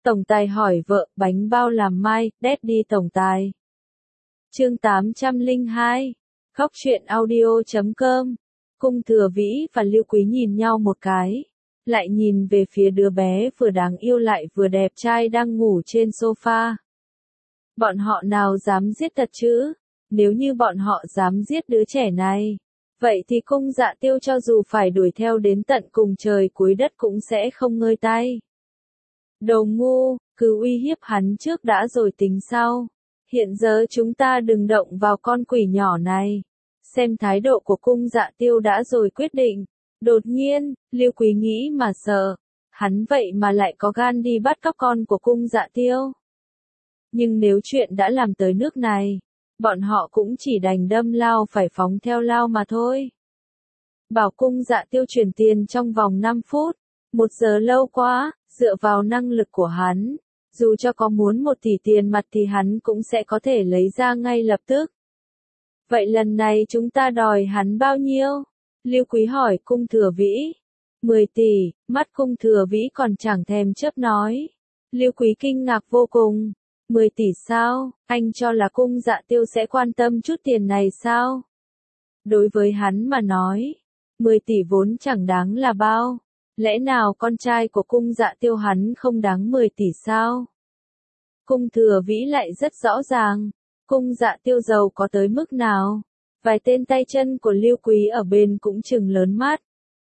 Tổng tài hỏi vợ, bánh bao làm mai, Daddy tổng tài. Chương 802. Khóc chuyện audio.com. Cung Thừa Vĩ và Lưu Quý nhìn nhau một cái, lại nhìn về phía đứa bé vừa đáng yêu lại vừa đẹp trai đang ngủ trên sofa. Bọn họ nào dám giết thật chứ? Nếu như bọn họ dám giết đứa trẻ này, vậy thì Cung Dạ Tiêu cho dù phải đuổi theo đến tận cùng trời cuối đất cũng sẽ không ngơi tay. Đồ ngu, cứ uy hiếp hắn trước đã rồi tính sau. Hiện giờ chúng ta đừng động vào con quỷ nhỏ này. Xem thái độ của Cung Dạ Tiêu đã rồi quyết định. Đột nhiên, Lưu Quý nghĩ mà sợ. Hắn vậy mà lại có gan đi bắt cóc con của Cung Dạ Tiêu. Nhưng nếu chuyện đã làm tới nước này, bọn họ cũng chỉ đành đâm lao phải phóng theo lao mà thôi. Bảo Cung Dạ Tiêu chuyển tiền trong vòng 5 phút. 1 giờ lâu quá, dựa vào năng lực của hắn. Dù cho có muốn 1 tỷ tiền mặt thì hắn cũng sẽ có thể lấy ra ngay lập tức. Vậy lần này chúng ta đòi hắn bao nhiêu? Lưu Quý hỏi Cung Thừa Vĩ. 10 tỷ, mắt Cung Thừa Vĩ còn chẳng thèm chớp nói. Lưu Quý kinh ngạc vô cùng. 10 tỷ sao? Anh cho là Cung Dạ Tiêu sẽ quan tâm chút tiền này sao? Đối với hắn mà nói, 10 tỷ vốn chẳng đáng là bao. Lẽ nào con trai của Cung Dạ Tiêu hắn không đáng 10 tỷ sao? Cung Thừa Vĩ lại rất rõ ràng, Cung Dạ Tiêu giàu có tới mức nào. Vài tên tay chân của Lưu Quý ở bên cũng chừng lớn mắt.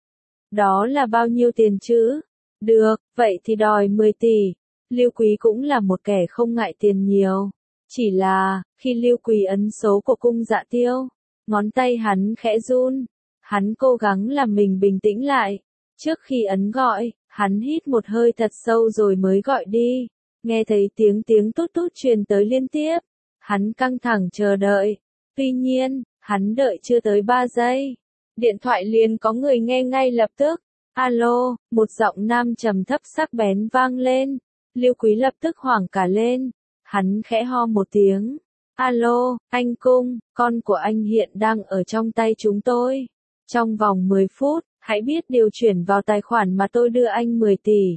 Đó là bao nhiêu tiền chứ? Được, vậy thì đòi 10 tỷ. Lưu Quý cũng là một kẻ không ngại tiền nhiều. Chỉ là, khi Lưu Quý ấn số của Cung Dạ Tiêu, ngón tay hắn khẽ run. Hắn cố gắng làm mình bình tĩnh lại. Trước khi ấn gọi, hắn hít một hơi thật sâu rồi mới gọi đi. Nghe thấy tiếng tút tút truyền tới liên tiếp. Hắn căng thẳng chờ đợi. Tuy nhiên, hắn đợi chưa tới 3 giây. Điện thoại liền có người nghe ngay lập tức. Alo, một giọng nam trầm thấp sắc bén vang lên. Lưu Quý lập tức hoảng cả lên. Hắn khẽ ho một tiếng. Alo, anh Cung, con của anh hiện đang ở trong tay chúng tôi. Trong vòng 10 phút, hãy biết điều chuyển vào tài khoản mà tôi đưa anh 10 tỷ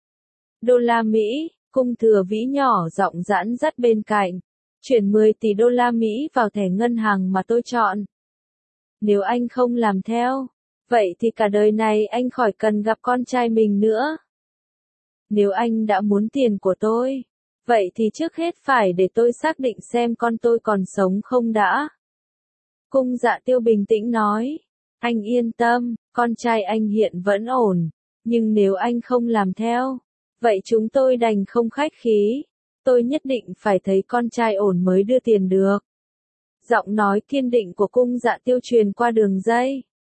đô la Mỹ. Cung Thừa Vĩ nhỏ giọng giãn dắt bên cạnh. Chuyển 10 tỷ đô la Mỹ vào thẻ ngân hàng mà tôi chọn. Nếu anh không làm theo, vậy thì cả đời này anh khỏi cần gặp con trai mình nữa. Nếu anh đã muốn tiền của tôi, vậy thì trước hết phải để tôi xác định xem con tôi còn sống không đã. Cung Dạ Tiêu bình tĩnh nói. Anh yên tâm, con trai anh hiện vẫn ổn. Nhưng nếu anh không làm theo, vậy chúng tôi đành không khách khí. Tôi nhất định phải thấy con trai ổn mới đưa tiền được. Giọng nói kiên định của Cung Dạ Tiêu truyền qua đường dây.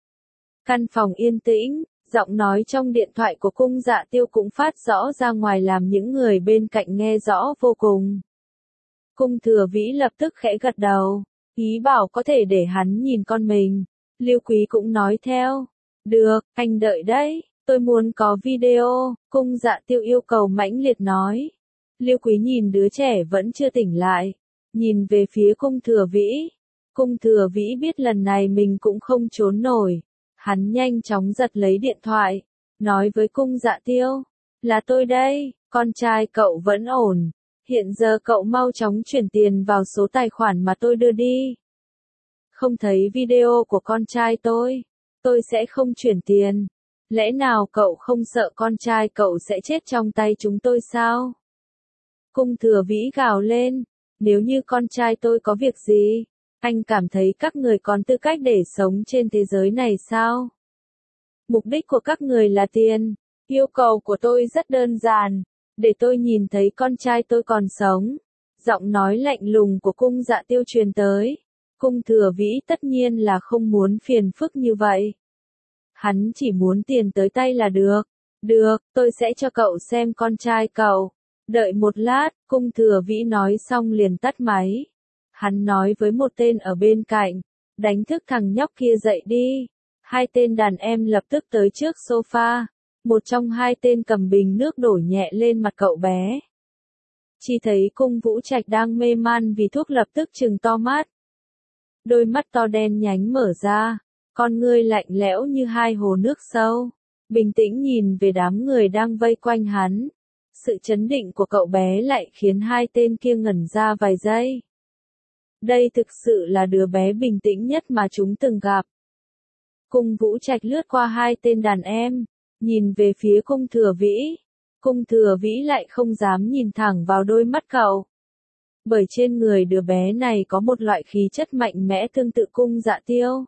Căn phòng yên tĩnh, giọng nói trong điện thoại của Cung Dạ Tiêu cũng phát rõ ra ngoài làm những người bên cạnh nghe rõ vô cùng. Cung Thừa Vĩ lập tức khẽ gật đầu, ý bảo có thể để hắn nhìn con mình. Lưu Quý cũng nói theo. Được, anh đợi đấy, tôi muốn có video, Cung Dạ Tiêu yêu cầu mãnh liệt nói. Lưu Quý nhìn đứa trẻ vẫn chưa tỉnh lại, nhìn về phía Cung Thừa Vĩ. Cung Thừa Vĩ biết lần này mình cũng không trốn nổi. Hắn nhanh chóng giật lấy điện thoại, nói với Cung Dạ Tiêu. Là tôi đây, con trai cậu vẫn ổn. Hiện giờ cậu mau chóng chuyển tiền vào số tài khoản mà tôi đưa đi. Không thấy video của con trai tôi sẽ không chuyển tiền. Lẽ nào cậu không sợ con trai cậu sẽ chết trong tay chúng tôi sao? Cung Thừa Vĩ gào lên. Nếu như con trai tôi có việc gì, anh cảm thấy các người còn tư cách để sống trên thế giới này sao? Mục đích của các người là tiền. Yêu cầu của tôi rất đơn giản. Để tôi nhìn thấy con trai tôi còn sống. Giọng nói lạnh lùng của Cung Dạ Tiêu truyền tới. Cung Thừa Vĩ tất nhiên là không muốn phiền phức như vậy. Hắn chỉ muốn tiền tới tay là được. Được, tôi sẽ cho cậu xem con trai cậu. Đợi một lát, Cung Thừa Vĩ nói xong liền tắt máy. Hắn nói với một tên ở bên cạnh. Đánh thức thằng nhóc kia dậy đi. 2 tên đàn em lập tức tới trước sofa. Một trong 2 tên cầm bình nước đổ nhẹ lên mặt cậu bé. Chỉ thấy Cung Vũ Trạch đang mê man vì thuốc lập tức trừng to mắt. Đôi mắt to đen nhánh mở ra, con ngươi lạnh lẽo như 2 hồ nước sâu, bình tĩnh nhìn về đám người đang vây quanh hắn. Sự chấn định của cậu bé lại khiến hai tên kia ngẩn ra vài giây. Đây thực sự là đứa bé bình tĩnh nhất mà chúng từng gặp. Cung Vũ Trạch lướt qua hai tên đàn em, nhìn về phía Cung Thừa Vĩ. Cung Thừa Vĩ lại không dám nhìn thẳng vào đôi mắt cậu. Bởi trên người đứa bé này có một loại khí chất mạnh mẽ tương tự Cung Dạ Tiêu.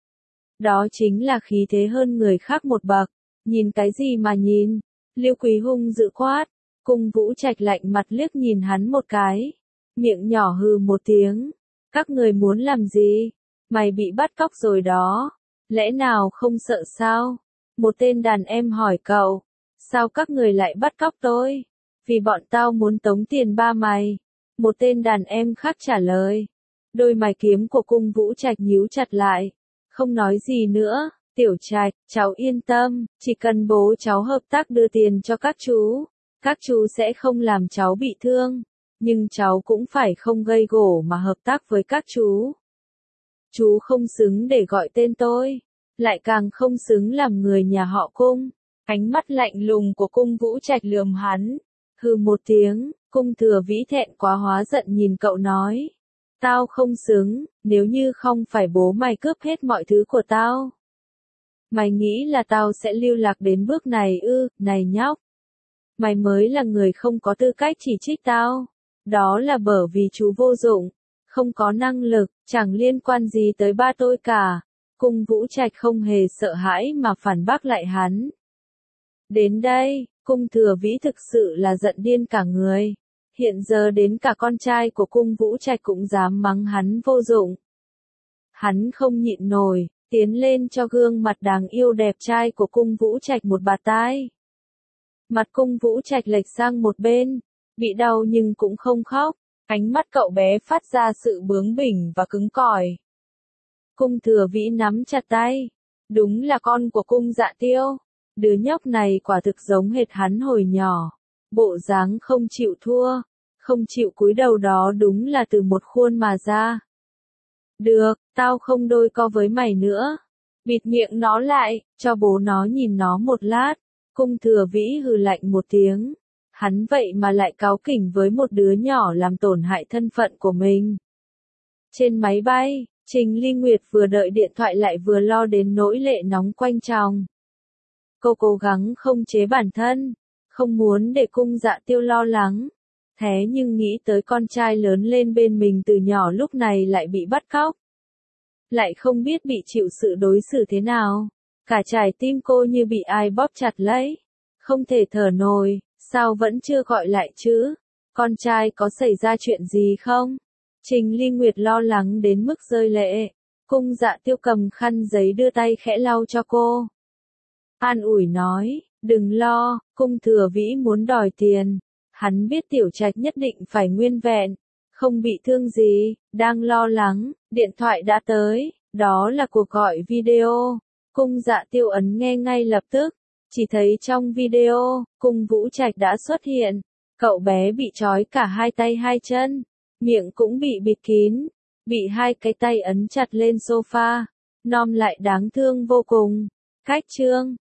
Đó chính là khí thế hơn người khác một bậc. Nhìn cái gì mà nhìn? Lưu Quý hung dữ quát. Cung Vũ Trạch lạnh mặt liếc nhìn hắn một cái. Miệng nhỏ hừ một tiếng. Các người muốn làm gì? Mày bị bắt cóc rồi đó. Lẽ nào không sợ sao? Một tên đàn em hỏi cậu. Sao các người lại bắt cóc tôi? Vì bọn tao muốn tống tiền ba mày. Một tên đàn em khác trả lời. Đôi mày kiếm của Cung Vũ Trạch nhíu chặt lại. Không nói gì nữa. Tiểu Trạch, cháu yên tâm. Chỉ cần bố cháu hợp tác đưa tiền cho các chú sẽ không làm cháu bị thương. Nhưng cháu cũng phải không gây gổ mà hợp tác với các chú. Chú không xứng để gọi tên tôi. Lại càng không xứng làm người nhà họ Cung. Ánh mắt lạnh lùng của Cung Vũ Trạch lườm hắn. Hừ một tiếng, Cung Thừa Vĩ thẹn quá hóa giận nhìn cậu nói. Tao không xứng, nếu như không phải bố mày cướp hết mọi thứ của tao. Mày nghĩ là tao sẽ lưu lạc đến bước này ư? Này nhóc. Mày mới là người không có tư cách chỉ trích tao. Đó là bởi vì chú vô dụng, không có năng lực, chẳng liên quan gì tới ba tôi cả. Cung Vũ Trạch không hề sợ hãi mà phản bác lại hắn. Đến đây, Cung Thừa Vĩ thực sự là giận điên cả người. Hiện giờ đến cả con trai của Cung Vũ Trạch cũng dám mắng hắn vô dụng. Hắn không nhịn nổi, tiến lên cho gương mặt đáng yêu đẹp trai của Cung Vũ Trạch một bạt tai. Mặt Cung Vũ Trạch lệch sang một bên, bị đau nhưng cũng không khóc. Ánh mắt cậu bé phát ra sự bướng bỉnh và cứng cỏi. Cung Thừa Vĩ nắm chặt tay. Đúng là con của Cung Dạ Tiêu. Đứa nhóc này quả thực giống hệt hắn hồi nhỏ. Bộ dáng không chịu thua, không chịu cúi đầu đó đúng là từ một khuôn mà ra. Được, tao không đôi co với mày nữa. Bịt miệng nó lại, cho bố nó nhìn nó một lát. Cung Thừa Vĩ hừ lạnh một tiếng. Hắn vậy mà lại cáu kỉnh với một đứa nhỏ làm tổn hại thân phận của mình. Trên máy bay, Trình Ly Nguyệt vừa đợi điện thoại lại vừa lo đến nỗi lệ nóng quanh tròng. Cô cố gắng không chế bản thân, không muốn để Cung Dạ Tiêu lo lắng. Thế nhưng nghĩ tới con trai lớn lên bên mình từ nhỏ lúc này lại bị bắt cóc. Lại không biết bị chịu sự đối xử thế nào. Cả trái tim cô như bị ai bóp chặt lấy. Không thể thở nổi, sao vẫn chưa gọi lại chứ? Con trai có xảy ra chuyện gì không? Trình Ly Nguyệt lo lắng đến mức rơi lệ. Cung Dạ Tiêu cầm khăn giấy đưa tay khẽ lau cho cô. An ủi nói, đừng lo, Cung Thừa Vĩ muốn đòi tiền. Hắn biết Tiểu Trạch nhất định phải nguyên vẹn, không bị thương gì, đang lo lắng, điện thoại đã tới, đó là cuộc gọi video. Cung Dạ Tiêu ấn nghe ngay lập tức, chỉ thấy trong video, Cung Vũ Trạch đã xuất hiện. Cậu bé bị trói cả hai tay hai chân, miệng cũng bị bịt kín, bị hai cái tay ấn chặt lên sofa, nom lại đáng thương vô cùng. Khách trương,